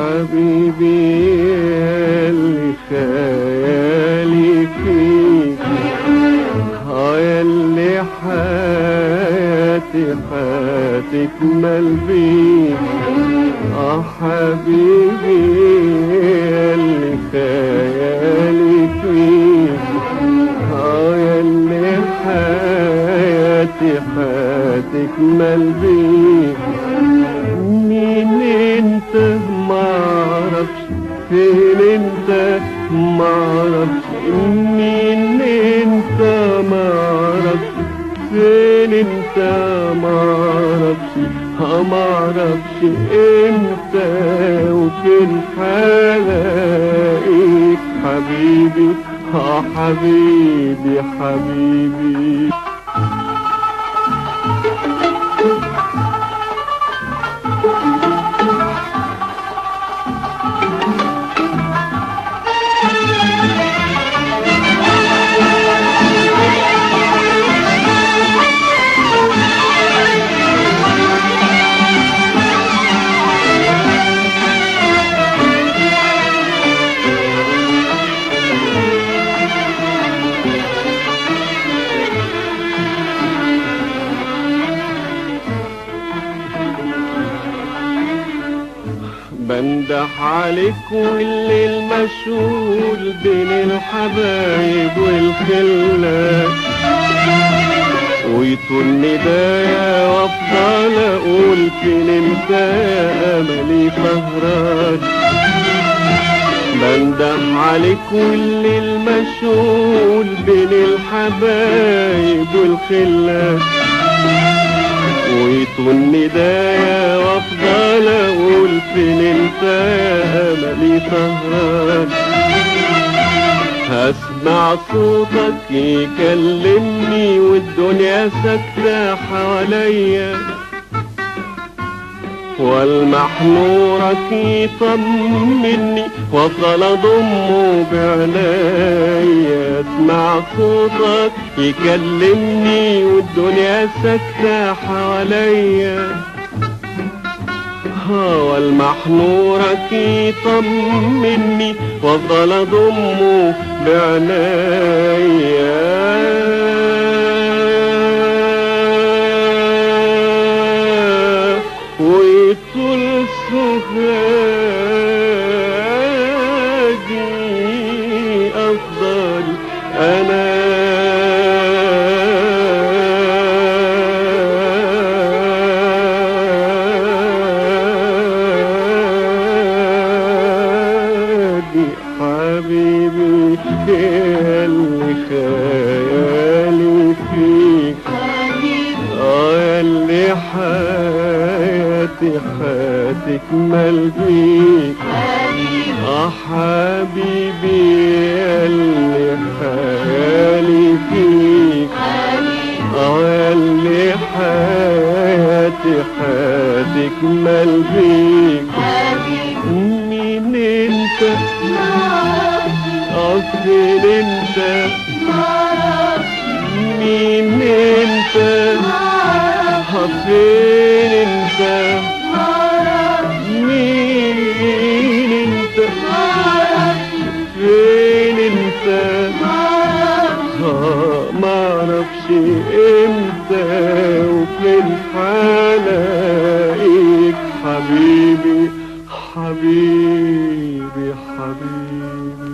حبيبي ياللي خيالي فيك، ياللي حياتي هتكمل بيك. حبيبي ياللي خيالي فيك، ياللي حياتي هتكمل بيك. مين انت معرفش، فين انت معرفش، مين انت معرفش، فين انت معرفش، معرفش امتى وفين حلاقيك حبيبي. حبيبي حبيبي بندح عليك والليل مشغول بين الحبايب والخلات، ويطول ندايا وافضل اقول فين انت يا املي سهران. بندح عليك والليل مشغول بين الحبايب والخلات، ويطول ندايا وافضل اقول فين انت يا املي سهران. هسمع صوتك يكلمني والدنيا ساكتة حواليا، والمح نورك يطمني وافضل اضمه بعناية. اسمع صوتك يكلمني والدنيا ساكتة حواليا، والمح نورك يطمني وافضل اضمه بعناية. ويطول سهادي افضل انا حبيبي ياللي خيالي فيك، ياللي حياتي هتكمل بيك. حبيبي ياللي خيالي فيك، ياللي حياتي هتكمل بيك. مين انت فين انت، مين انت فين انت، مين انت فين انت، معرفش امتى وفين حلاقيك حبيبي حبيبي حبيبي.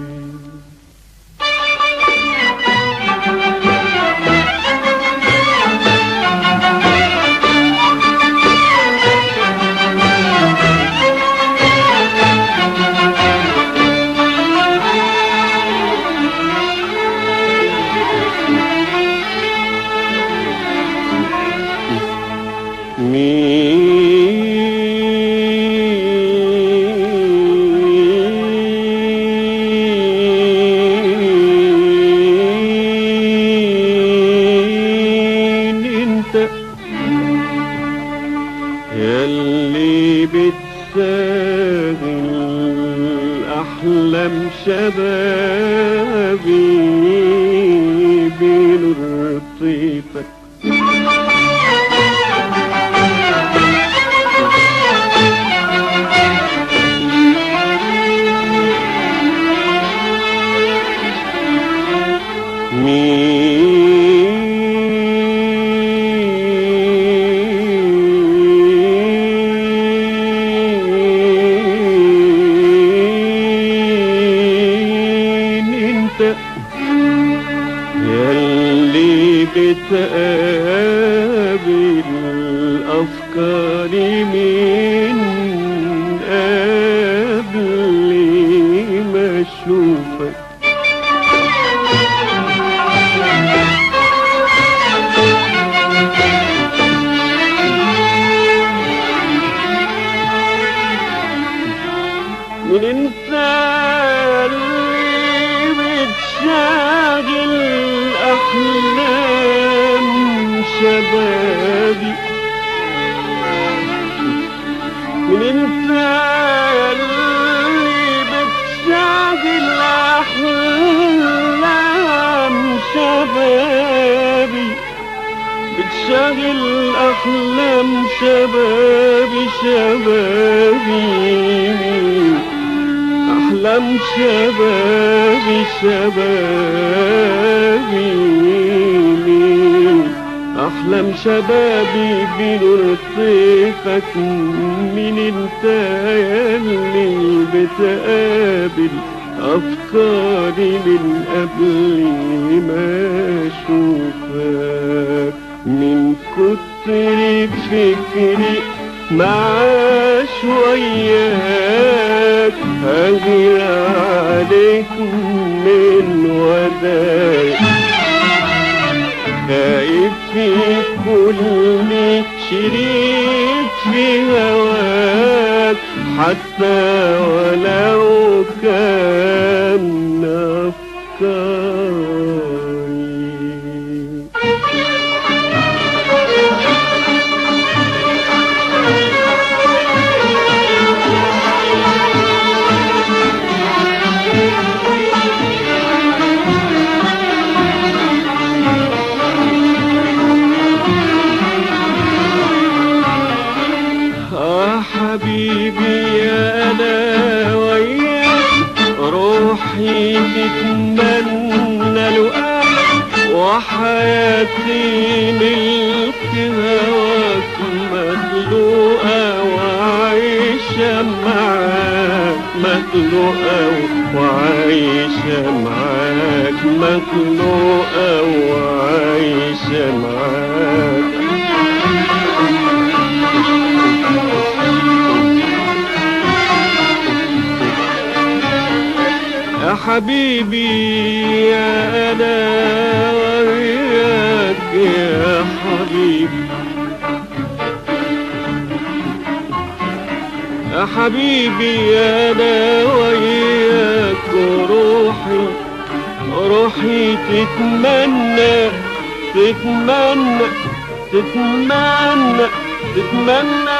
ياللي بتساغل أحلام شبابي بنور طيفك، بتقابل أفكاري من قبل ما أشوفك. من انت اللي بتشاغل احلام شبابي، من انت اللي بتشاغل احلام شبابي، بتشاغل احلام شبابي شبابي، أحلام شبابي شبابي، أحلام شبابي بنور طيفك. من انت ياللي بتقابل أفكاري من قبل ما أشوفك. من كتر فكري مع شوياك هغير عليك من وداك، خايف في كل شريك في هواك حتى ولو كان أفكاري. حبيبي يا أنا وياك روحي تتمنى لقاك، وحياتي ملك هواك مخلوقة وعايشة معاك، مخلوقة وعايشة معاك، مخلوقة وعايشة معاك. يا حبيبي يا أنا وياك يا حبيبي، يا حبيبي يا أنا وياك، روحي تتمنى تتمنى تتمنى تتمنى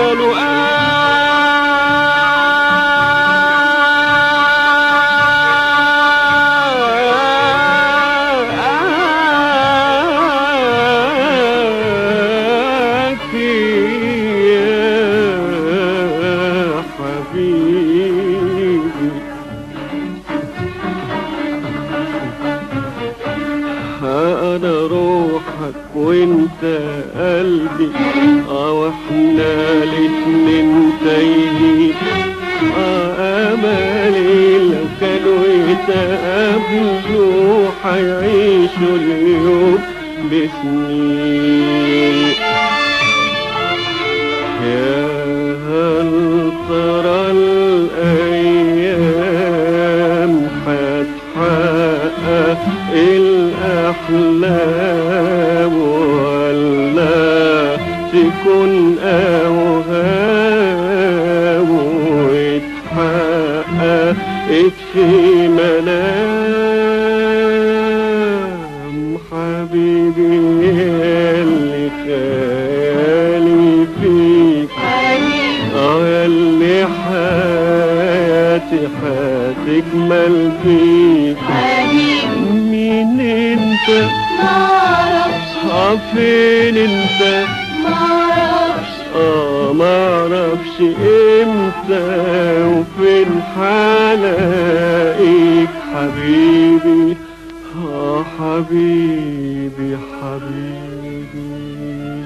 أنا روحك وانت قلبي، واحنا الاتنين تايهين، امالي لو كانوا يتقابلوا حيعيشوا اليوم بسنين. يا هل ترى الأيام هتحقق الأحلام ولا تكون أوهام واتحققت في منام؟ حبيبي ياللي خيالي فيك، ياللي حياتي هتكمل فيك. مين انت؟ معرفش. فين انت؟ معرفش. معرفش امتى وفين حلاقيك حبيبي، حبيبي حبيبي.